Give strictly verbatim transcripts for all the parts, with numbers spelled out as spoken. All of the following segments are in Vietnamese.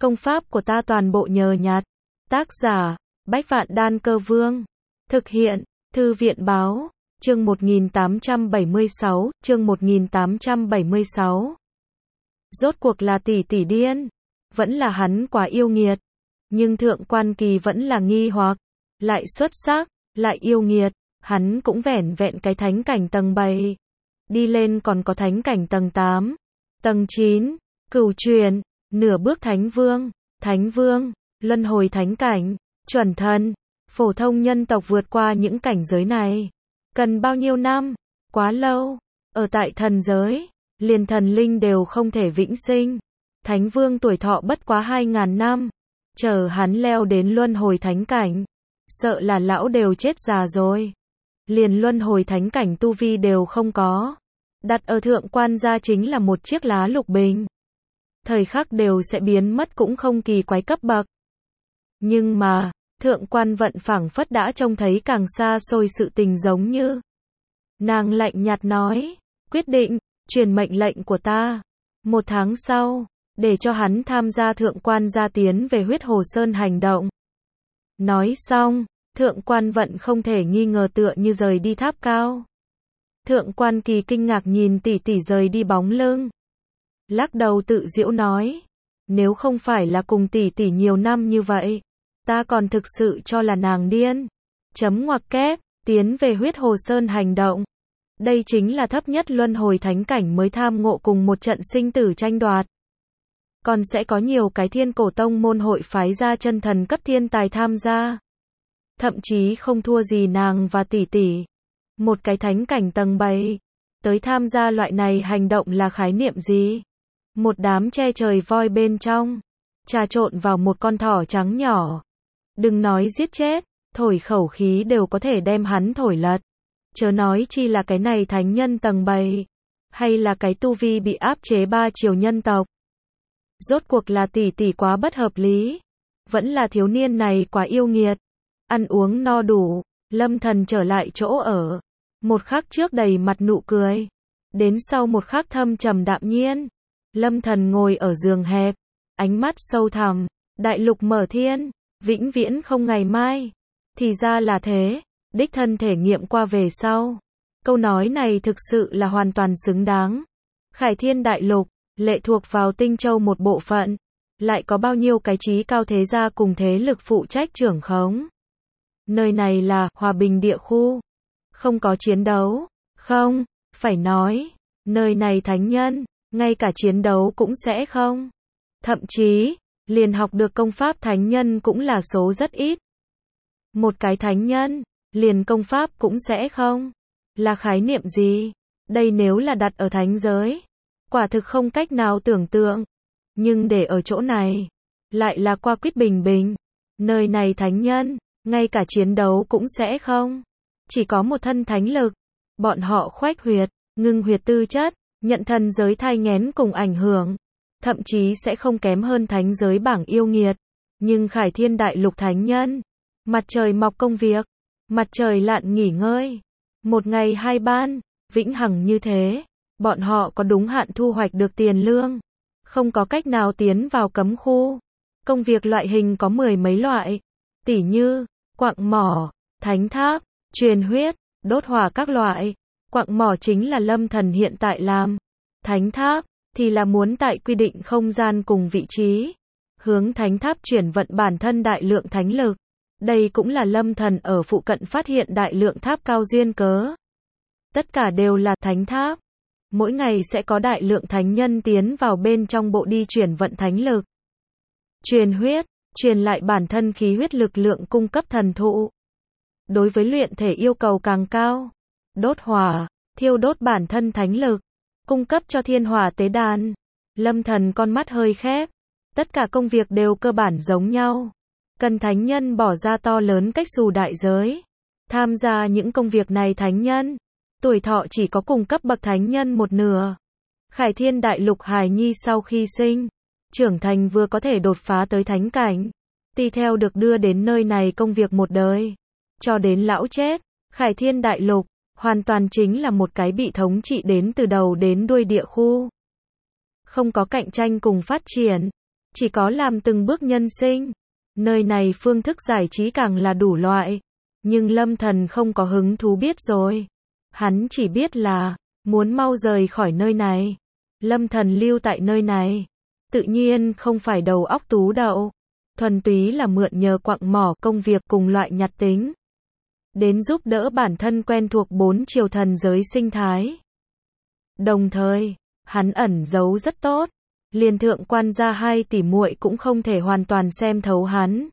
Công pháp của ta toàn bộ nhờ nhặt. Tác giả, Bách Vạn Đan Cơ Vương. Thực hiện, Thư viện Báo. Chương một nghìn tám trăm bảy mươi sáu, chương một nghìn tám trăm bảy mươi sáu. Rốt cuộc là tỷ tỷ điên, vẫn là hắn quá yêu nghiệt. Nhưng Thượng Quan Kỳ vẫn là nghi hoặc, lại xuất sắc, lại yêu nghiệt, hắn cũng vẻn vẹn cái thánh cảnh tầng bảy. Đi lên còn có thánh cảnh tầng tám, tầng chín, cửu truyền, nửa bước thánh vương, thánh vương, luân hồi thánh cảnh, chuẩn thần. Phổ thông nhân tộc vượt qua những cảnh giới này cần bao nhiêu năm? Quá lâu. Ở tại thần giới, liền thần linh đều không thể vĩnh sinh. Thánh vương tuổi thọ bất quá hai ngàn năm. Chờ hắn leo đến luân hồi thánh cảnh, sợ là lão đều chết già rồi. Liền luân hồi thánh cảnh tu vi đều không có. Đặt ở Thượng Quan gia chính là một chiếc lá lục bình. Thời khắc đều sẽ biến mất cũng không kỳ quái cấp bậc. Nhưng mà, Thượng Quan Vận phảng phất đã trông thấy càng xa xôi sự tình giống như. Nàng lạnh nhạt nói, quyết định, truyền mệnh lệnh của ta. Một tháng sau, để cho hắn tham gia Thượng Quan gia tiến về Huyết Hồ Sơn hành động. Nói xong, Thượng Quan Vận không thể nghi ngờ tựa như rời đi tháp cao. Thượng Quan Kỳ kinh ngạc nhìn tỷ tỷ rời đi bóng lưng. Lắc đầu tự giễu nói, nếu không phải là cùng tỷ tỷ nhiều năm như vậy, ta còn thực sự cho là nàng điên. Chấm ngoặc kép, tiến về Huyết Hồ Sơn hành động. Đây chính là thấp nhất luân hồi thánh cảnh mới tham ngộ cùng một trận sinh tử tranh đoạt. Còn sẽ có nhiều cái Thiên Cổ Tông môn hội phái ra chân thần cấp thiên tài tham gia. Thậm chí không thua gì nàng và tỷ tỷ. Một cái thánh cảnh tầng bảy. Tới tham gia loại này hành động là khái niệm gì? Một đám che trời voi bên trong. Trà trộn vào một con thỏ trắng nhỏ. Đừng nói giết chết, thổi khẩu khí đều có thể đem hắn thổi lật. Chớ nói chi là cái này thánh nhân tầng bảy. Hay là cái tu vi bị áp chế ba chiều nhân tộc. Rốt cuộc là tỷ tỷ quá bất hợp lý. Vẫn là thiếu niên này quá yêu nghiệt. Ăn uống no đủ, Lâm Thần trở lại chỗ ở. Một khắc trước đầy mặt nụ cười. Đến sau một khắc thâm trầm đạm nhiên. Lâm Thần ngồi ở giường hẹp. Ánh mắt sâu thẳm. Đại lục mở thiên. Vĩnh viễn không ngày mai. Thì ra là thế. Đích thân thể nghiệm qua về sau. Câu nói này thực sự là hoàn toàn xứng đáng. Khải Thiên Đại Lục, lệ thuộc vào Tinh Châu một bộ phận. Lại có bao nhiêu cái trí cao thế gia cùng thế lực phụ trách trưởng khống. Nơi này là hòa bình địa khu. Không có chiến đấu. Không, phải nói. Nơi này thánh nhân, ngay cả chiến đấu cũng sẽ không. Thậm chí, liền học được công pháp thánh nhân cũng là số rất ít. Một cái thánh nhân, liền công pháp cũng sẽ không. Là khái niệm gì? Đây nếu là đặt ở thánh giới, quả thực không cách nào tưởng tượng. Nhưng để ở chỗ này, lại là qua quyết bình bình. Nơi này thánh nhân, ngay cả chiến đấu cũng sẽ không. Chỉ có một thân thánh lực. Bọn họ khoách huyệt, ngưng huyệt tư chất, nhận thần giới thai nghén cùng ảnh hưởng. Thậm chí sẽ không kém hơn thánh giới bảng yêu nghiệt. Nhưng Khải Thiên Đại Lục thánh nhân, mặt trời mọc công việc, mặt trời lặn nghỉ ngơi. Một ngày hai ban, vĩnh hằng như thế. Bọn họ có đúng hạn thu hoạch được tiền lương. Không có cách nào tiến vào cấm khu. Công việc loại hình có mười mấy loại. Tỉ như, quặng mỏ, thánh tháp, truyền huyết, đốt hỏa các loại. Quặng mỏ chính là Lâm Thần hiện tại làm. Thánh tháp, thì là muốn tại quy định không gian cùng vị trí. Hướng thánh tháp chuyển vận bản thân đại lượng thánh lực. Đây cũng là Lâm Thần ở phụ cận phát hiện đại lượng tháp cao duyên cớ. Tất cả đều là thánh tháp. Mỗi ngày sẽ có đại lượng thánh nhân tiến vào bên trong bộ đi chuyển vận thánh lực. Truyền huyết, truyền lại bản thân khí huyết lực lượng cung cấp thần thụ. Đối với luyện thể yêu cầu càng cao. Đốt hỏa, thiêu đốt bản thân thánh lực, cung cấp cho thiên hỏa tế đàn. Lâm Thần con mắt hơi khép. Tất cả công việc đều cơ bản giống nhau. Cần thánh nhân bỏ ra to lớn cách xù đại giới. Tham gia những công việc này thánh nhân, tuổi thọ chỉ có cùng cấp bậc thánh nhân một nửa. Khải Thiên Đại Lục hài nhi sau khi sinh, trưởng thành vừa có thể đột phá tới thánh cảnh. Tùy theo được đưa đến nơi này công việc một đời. Cho đến lão chết, Khải Thiên Đại Lục, hoàn toàn chính là một cái bị thống trị đến từ đầu đến đuôi địa khu. Không có cạnh tranh cùng phát triển. Chỉ có làm từng bước nhân sinh. Nơi này phương thức giải trí càng là đủ loại. Nhưng Lâm Thần không có hứng thú biết rồi. Hắn chỉ biết là, muốn mau rời khỏi nơi này. Lâm Thần lưu tại nơi này. Tự nhiên không phải đầu óc tú đậu. Thuần túy là mượn nhờ quặng mỏ công việc cùng loại nhặt tính. Đến giúp đỡ bản thân quen thuộc bốn chiều thần giới sinh thái. Đồng thời, hắn ẩn giấu rất tốt. Liền thượng quan gia hai tỷ muội cũng không thể hoàn toàn xem thấu hắn.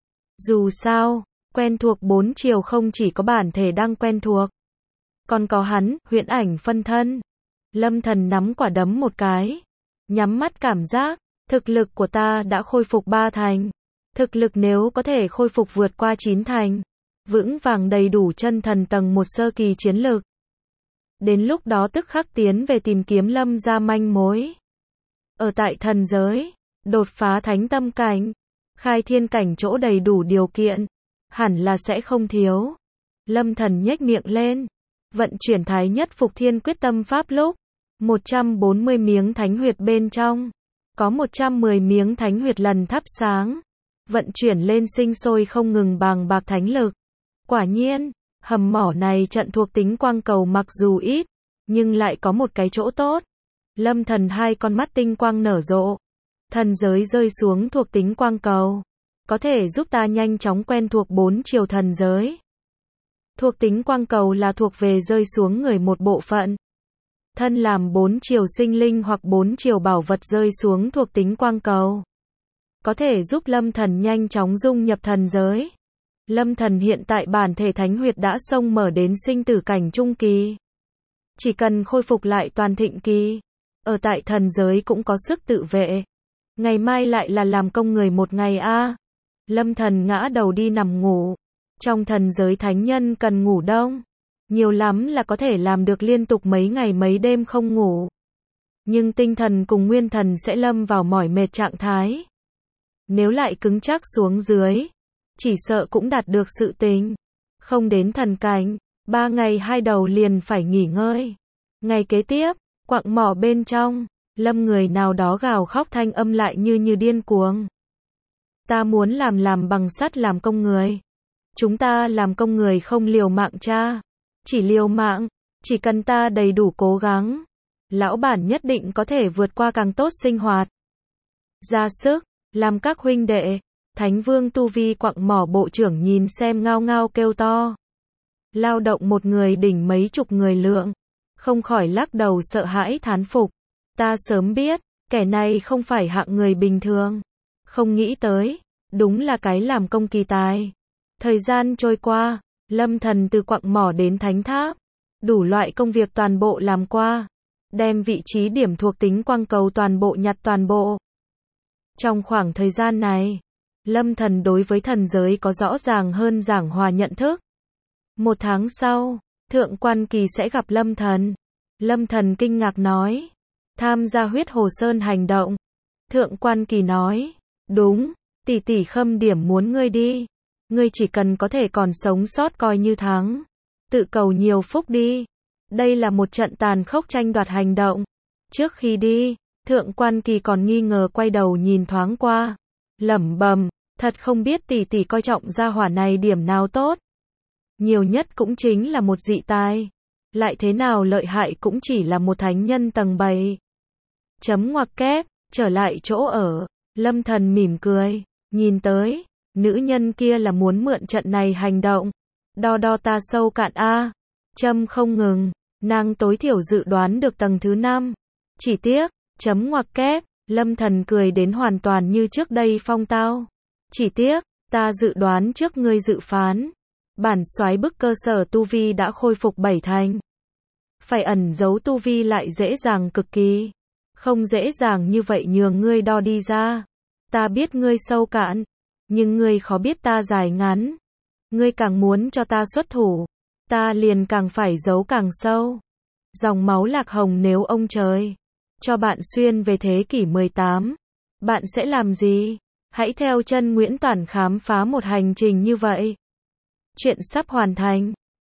Dù sao, quen thuộc bốn chiều không chỉ có bản thể đang quen thuộc. Còn có hắn, huyễn ảnh phân thân. Lâm Thần nắm quả đấm một cái. Nhắm mắt cảm giác, thực lực của ta đã khôi phục ba thành. Thực lực nếu có thể khôi phục vượt qua chín thành. Vững vàng đầy đủ chân thần tầng một sơ kỳ chiến lực. Đến lúc đó tức khắc tiến về tìm kiếm Lâm gia manh mối. Ở tại thần giới, đột phá thánh tâm cảnh, khai thiên cảnh chỗ đầy đủ điều kiện, hẳn là sẽ không thiếu. Lâm Thần nhếch miệng lên, vận chuyển thái nhất phục thiên quyết tâm pháp lúc, một trăm bốn mươi miếng thánh huyệt bên trong, có một trăm mười miếng thánh huyệt lần thắp sáng, vận chuyển lên sinh sôi không ngừng bàng bạc thánh lực. Quả nhiên, hầm mỏ này trận thuộc tính quang cầu mặc dù ít, nhưng lại có một cái chỗ tốt. Lâm Thần hai con mắt tinh quang nở rộ. Thần giới rơi xuống thuộc tính quang cầu. Có thể giúp ta nhanh chóng quen thuộc bốn chiều thần giới. Thuộc tính quang cầu là thuộc về rơi xuống người một bộ phận. Thân làm bốn chiều sinh linh hoặc bốn chiều bảo vật rơi xuống thuộc tính quang cầu. Có thể giúp Lâm Thần nhanh chóng dung nhập thần giới. Lâm Thần hiện tại bản thể thánh huyệt đã xông mở đến sinh tử cảnh trung kỳ. Chỉ cần khôi phục lại toàn thịnh kỳ. Ở tại thần giới cũng có sức tự vệ. Ngày mai lại là làm công người một ngày a. À. Lâm Thần ngã đầu đi nằm ngủ. Trong thần giới thánh nhân cần ngủ đông. Nhiều lắm là có thể làm được liên tục mấy ngày mấy đêm không ngủ. Nhưng tinh thần cùng nguyên thần sẽ lâm vào mỏi mệt trạng thái. Nếu lại cứng chắc xuống dưới, chỉ sợ cũng đạt được sự tình. Không đến thần cảnh, ba ngày hai đầu liền phải nghỉ ngơi. Ngày kế tiếp, quặng mỏ bên trong, Lâm người nào đó gào khóc thanh âm lại như như điên cuồng. Ta muốn làm làm bằng sắt làm công người. Chúng ta làm công người không liều mạng cha. Chỉ liều mạng, chỉ cần ta đầy đủ cố gắng. Lão bản nhất định có thể vượt qua càng tốt sinh hoạt. Ra sức, làm các huynh đệ. Thánh vương tu vi quặng mỏ bộ trưởng nhìn xem ngao ngao kêu to. Lao động một người đỉnh mấy chục người lượng. Không khỏi lắc đầu sợ hãi thán phục. Ta sớm biết, kẻ này không phải hạng người bình thường. Không nghĩ tới, đúng là cái làm công kỳ tài. Thời gian trôi qua, Lâm Thần từ quặng mỏ đến thánh tháp. Đủ loại công việc toàn bộ làm qua. Đem vị trí điểm thuộc tính quang cầu toàn bộ nhặt toàn bộ. Trong khoảng thời gian này, Lâm Thần đối với thần giới có rõ ràng hơn giảng hòa nhận thức. Một tháng sau, Thượng Quan Kỳ sẽ gặp Lâm Thần. Lâm Thần kinh ngạc nói, tham gia huyết hồ sơn hành động. Thượng Quan Kỳ nói, đúng, tỷ tỷ Khâm Điểm muốn ngươi đi. Ngươi chỉ cần có thể còn sống sót coi như thắng. Tự cầu nhiều phúc đi. Đây là một trận tàn khốc tranh đoạt hành động. Trước khi đi, Thượng Quan Kỳ còn nghi ngờ quay đầu nhìn thoáng qua. Lẩm bẩm, thật không biết tỷ tỷ coi trọng gia hỏa này điểm nào tốt. Nhiều nhất cũng chính là một dị tài. Lại thế nào lợi hại cũng chỉ là một thánh nhân tầng bảy. Chấm ngoặc kép, trở lại chỗ ở. Lâm Thần mỉm cười, nhìn tới, nữ nhân kia là muốn mượn trận này hành động. Đo đo ta sâu cạn a. Châm không ngừng, nàng tối thiểu dự đoán được tầng thứ năm. Chỉ tiếc, chấm ngoặc kép, Lâm Thần cười đến hoàn toàn như trước đây phong tao. Chỉ tiếc, ta dự đoán trước ngươi dự phán. Bản soái bức cơ sở tu vi đã khôi phục bảy thành. Phải ẩn giấu tu vi lại dễ dàng cực kỳ. Không dễ dàng như vậy nhường ngươi đo đi ra. Ta biết ngươi sâu cạn, nhưng ngươi khó biết ta dài ngắn. Ngươi càng muốn cho ta xuất thủ, ta liền càng phải giấu càng sâu. Dòng máu lạc hồng nếu ông trời cho bạn xuyên về thế kỷ mười tám, bạn sẽ làm gì? Hãy theo chân Nguyễn Toản khám phá một hành trình như vậy. Chuyện sắp hoàn thành.